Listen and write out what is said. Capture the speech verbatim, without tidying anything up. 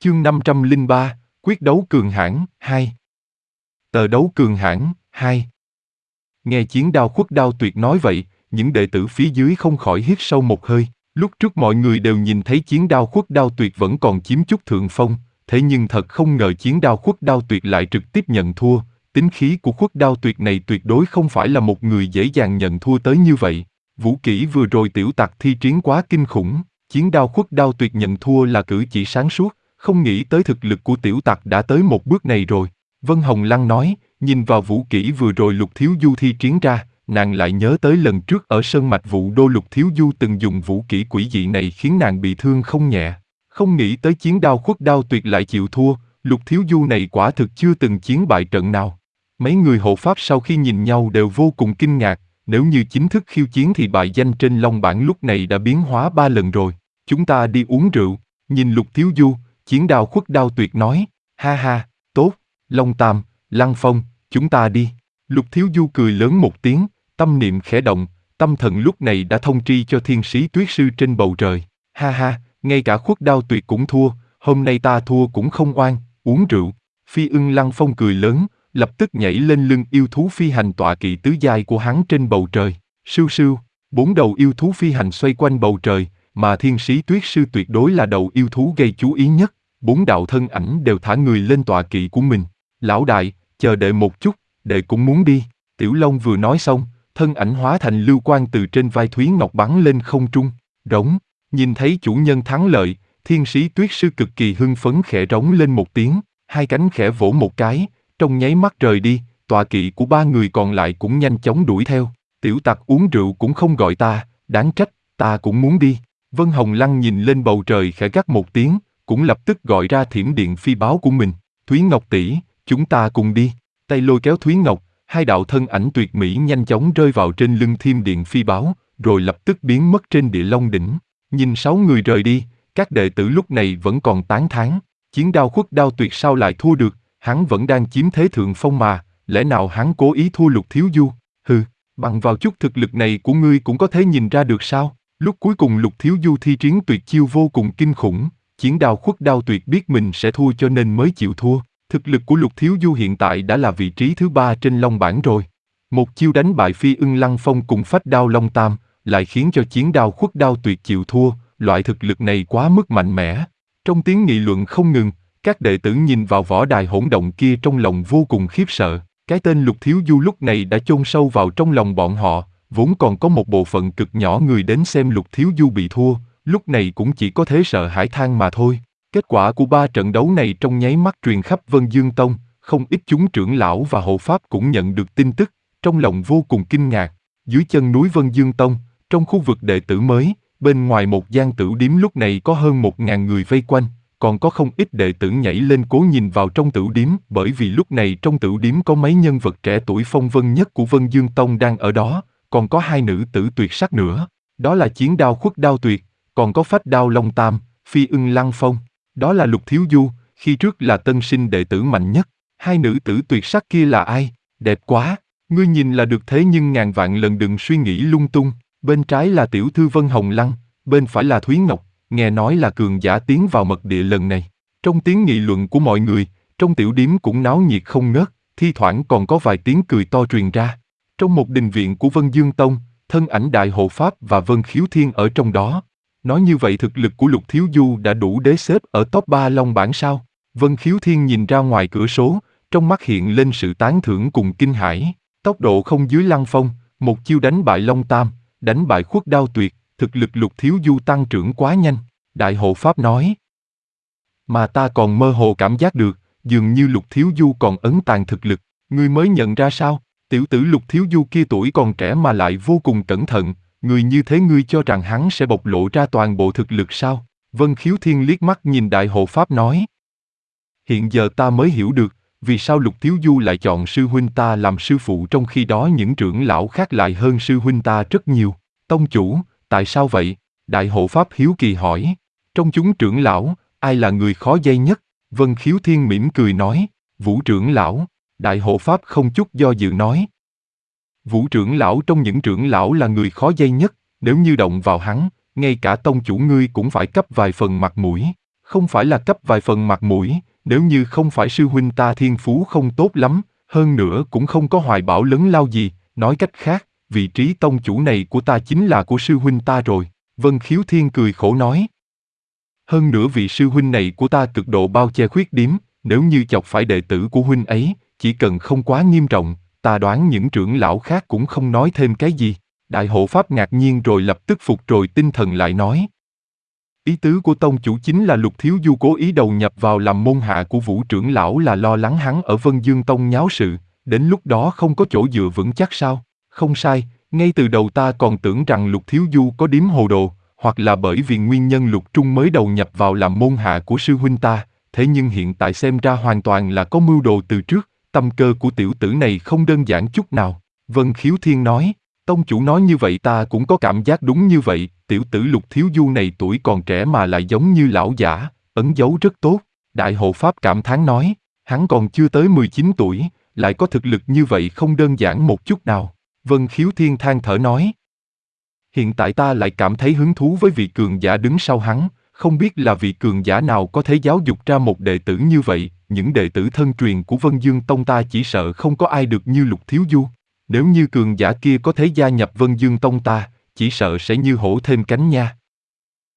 Chương năm trăm lẻ ba, Quyết đấu cường hãn, hai. Tờ đấu cường hãn, hai. Nghe Chiến Đao Khuất Đao Tuyệt nói vậy, những đệ tử phía dưới không khỏi hít sâu một hơi. Lúc trước mọi người đều nhìn thấy Chiến Đao Khuất Đao Tuyệt vẫn còn chiếm chút thượng phong, thế nhưng thật không ngờ Chiến Đao Khuất Đao Tuyệt lại trực tiếp nhận thua. Tính khí của Khuất Đao Tuyệt này tuyệt đối không phải là một người dễ dàng nhận thua tới như vậy. Vũ kỹ vừa rồi tiểu tặc thi triển quá kinh khủng, Chiến Đao Khuất Đao Tuyệt nhận thua là cử chỉ sáng suốt, không nghĩ tới thực lực của tiểu tặc đã tới một bước này rồi. Vân Hồng Lăng nói, nhìn vào vũ kỹ vừa rồi Lục Thiếu Du thi triển ra, nàng lại nhớ tới lần trước ở Sơn Mạch Vũ Đô Lục Thiếu Du từng dùng vũ kỹ quỷ dị này khiến nàng bị thương không nhẹ. Không nghĩ tới Chiến Đao Khuất Đao Tuyệt lại chịu thua, Lục Thiếu Du này quả thực chưa từng chiến bại trận nào. Mấy người hộ pháp sau khi nhìn nhau đều vô cùng kinh ngạc, nếu như chính thức khiêu chiến thì bài danh trên long bảng lúc này đã biến hóa ba lần rồi. Chúng ta đi uống rượu, nhìn Lục Thiếu Du, Chiến Đao Khuất Đao Tuyệt nói, ha ha, tốt, Long Tam, Lăng Phong, chúng ta đi. Lục Thiếu Du cười lớn một tiếng, tâm niệm khẽ động, tâm thần lúc này đã thông tri cho thiên sĩ tuyết sư trên bầu trời. Ha ha, ngay cả Khuất Đao Tuyệt cũng thua, hôm nay ta thua cũng không oan, uống rượu. Phi Ưng Lăng Phong cười lớn, lập tức nhảy lên lưng yêu thú phi hành tọa kỵ tứ giai của hắn trên bầu trời. Sưu sưu, bốn đầu yêu thú phi hành xoay quanh bầu trời, mà thiên sĩ tuyết sư tuyệt đối là đầu yêu thú gây chú ý nhất. Bốn đạo thân ảnh đều thả người lên tọa kỵ của mình. Lão đại, chờ đệ một chút, đệ cũng muốn đi. Tiểu Long vừa nói xong, thân ảnh hóa thành lưu quang từ trên vai Thúy Ngọc bắn lên không trung. Rống, nhìn thấy chủ nhân thắng lợi, thiên sĩ tuyết sư cực kỳ hưng phấn khẽ rống lên một tiếng, hai cánh khẽ vỗ một cái, trong nháy mắt rời đi, tọa kỵ của ba người còn lại cũng nhanh chóng đuổi theo. Tiểu tặc uống rượu cũng không gọi ta, đáng trách, ta cũng muốn đi. Vân Hồng Lăng nhìn lên bầu trời khẽ gắt một tiếng, cũng lập tức gọi ra thiểm điện phi báo của mình. Thúy Ngọc tỷ, chúng ta cùng đi. Tay lôi kéo Thúy Ngọc, hai đạo thân ảnh tuyệt mỹ nhanh chóng rơi vào trên lưng thiểm điện phi báo, rồi lập tức biến mất trên địa long đỉnh. Nhìn sáu người rời đi, các đệ tử lúc này vẫn còn tán thán. Chiến Đao Khuất Đao Tuyệt sao lại thua được, hắn vẫn đang chiếm thế thượng phong mà, lẽ nào hắn cố ý thua Lục Thiếu Du? Hừ, bằng vào chút thực lực này của ngươi cũng có thể nhìn ra được sao? Lúc cuối cùng Lục Thiếu Du thi triển tuyệt chiêu vô cùng kinh khủng, Chiến Đao Khuất Đao Tuyệt biết mình sẽ thua cho nên mới chịu thua. Thực lực của Lục Thiếu Du hiện tại đã là vị trí thứ ba trên long bảng rồi. Một chiêu đánh bại Phi Ưng Lăng Phong cùng Phách Đao Long Tam, lại khiến cho Chiến Đao Khuất Đao Tuyệt chịu thua, loại thực lực này quá mức mạnh mẽ. Trong tiếng nghị luận không ngừng, các đệ tử nhìn vào võ đài hỗn động kia trong lòng vô cùng khiếp sợ. Cái tên Lục Thiếu Du lúc này đã chôn sâu vào trong lòng bọn họ, vốn còn có một bộ phận cực nhỏ người đến xem Lục Thiếu Du bị thua, lúc này cũng chỉ có thế sợ hãi than mà thôi. Kết quả của ba trận đấu này trong nháy mắt truyền khắp Vân Dương Tông, không ít chúng trưởng lão và hộ pháp cũng nhận được tin tức, trong lòng vô cùng kinh ngạc. Dưới chân núi Vân Dương Tông, trong khu vực đệ tử mới, bên ngoài một gian tửu điếm lúc này có hơn một ngàn người vây quanh, còn có không ít đệ tử nhảy lên cố nhìn vào trong tửu điếm, bởi vì lúc này trong tửu điếm có mấy nhân vật trẻ tuổi phong vân nhất của Vân Dương Tông đang ở đó, còn có hai nữ tử tuyệt sắc nữa, đó là Chiến Đao Khuất Đao Tuyệt, còn có Phách Đao Long Tam, Phi Ưng Lăng Phong, đó là Lục Thiếu Du, khi trước là tân sinh đệ tử mạnh nhất. Hai nữ tử tuyệt sắc kia là ai? Đẹp quá, ngươi nhìn là được thế nhưng ngàn vạn lần đừng suy nghĩ lung tung. Bên trái là tiểu thư Vân Hồng Lăng, bên phải là Thúy Ngọc, nghe nói là cường giả tiến vào mật địa lần này. Trong tiếng nghị luận của mọi người, trong tiểu điếm cũng náo nhiệt không ngớt, thi thoảng còn có vài tiếng cười to truyền ra. Trong một đình viện của Vân Dương Tông, thân ảnh Đại Hộ Pháp và Vân Khiếu Thiên ở trong đó. Nói như vậy thực lực của Lục Thiếu Du đã đủ để xếp ở top ba long bảng sao? Vân Khiếu Thiên nhìn ra ngoài cửa sổ, trong mắt hiện lên sự tán thưởng cùng kinh hãi. Tốc độ không dưới Lăng Phong, một chiêu đánh bại Long Tam, đánh bại Khuất Đao Tuyệt, thực lực Lục Thiếu Du tăng trưởng quá nhanh. Đại Hộ Pháp nói. Mà ta còn mơ hồ cảm giác được, dường như Lục Thiếu Du còn ẩn tàng thực lực, ngươi mới nhận ra sao? Tiểu tử Lục Thiếu Du kia tuổi còn trẻ mà lại vô cùng cẩn thận, người như thế ngươi cho rằng hắn sẽ bộc lộ ra toàn bộ thực lực sao? Vân Khiếu Thiên liếc mắt nhìn Đại Hộ Pháp nói. Hiện giờ ta mới hiểu được, vì sao Lục Thiếu Du lại chọn sư huynh ta làm sư phụ trong khi đó những trưởng lão khác lại hơn sư huynh ta rất nhiều. Tông chủ, tại sao vậy? Đại Hộ Pháp hiếu kỳ hỏi. Trong chúng trưởng lão, ai là người khó dây nhất? Vân Khiếu Thiên mỉm cười nói. Vũ trưởng lão. Đại Hộ Pháp không chút do dự nói. Vũ trưởng lão trong những trưởng lão là người khó dây nhất, nếu như động vào hắn, ngay cả tông chủ ngươi cũng phải cấp vài phần mặt mũi. không phải là cấp vài phần mặt mũi, nếu như không phải sư huynh ta thiên phú không tốt lắm, hơn nữa cũng không có hoài bão lớn lao gì, nói cách khác, vị trí tông chủ này của ta chính là của sư huynh ta rồi. Vân Khiếu Thiên cười khổ nói. Hơn nữa vị sư huynh này của ta cực độ bao che khuyết điểm, nếu như chọc phải đệ tử của huynh ấy, chỉ cần không quá nghiêm trọng, ta đoán những trưởng lão khác cũng không nói thêm cái gì. Đại hộ pháp ngạc nhiên rồi lập tức phục rồi tinh thần lại nói. Ý tứ của tông chủ chính là Lục Thiếu Du cố ý đầu nhập vào làm môn hạ của Vũ trưởng lão là lo lắng hắn ở Vân Dương Tông nháo sự, đến lúc đó không có chỗ dựa vững chắc sao? Không sai, ngay từ đầu ta còn tưởng rằng Lục Thiếu Du có điếm hồ đồ, hoặc là bởi vì nguyên nhân Lục Trung mới đầu nhập vào làm môn hạ của sư huynh ta, thế nhưng hiện tại xem ra hoàn toàn là có mưu đồ từ trước, tâm cơ của tiểu tử này không đơn giản chút nào. Vân Khiếu Thiên nói. Tông chủ nói như vậy ta cũng có cảm giác đúng như vậy, tiểu tử Lục Thiếu Du này tuổi còn trẻ mà lại giống như lão giả, ẩn giấu rất tốt. Đại hộ pháp cảm thán nói, hắn còn chưa tới mười chín tuổi, lại có thực lực như vậy không đơn giản một chút nào. Vân Khiếu Thiên than thở nói. Hiện tại ta lại cảm thấy hứng thú với vị cường giả đứng sau hắn, không biết là vị cường giả nào có thể giáo dục ra một đệ tử như vậy, những đệ tử thân truyền của Vân Dương Tông ta chỉ sợ không có ai được như Lục Thiếu Du. Nếu như cường giả kia có thể gia nhập Vân Dương Tông ta, chỉ sợ sẽ như hổ thêm cánh nha.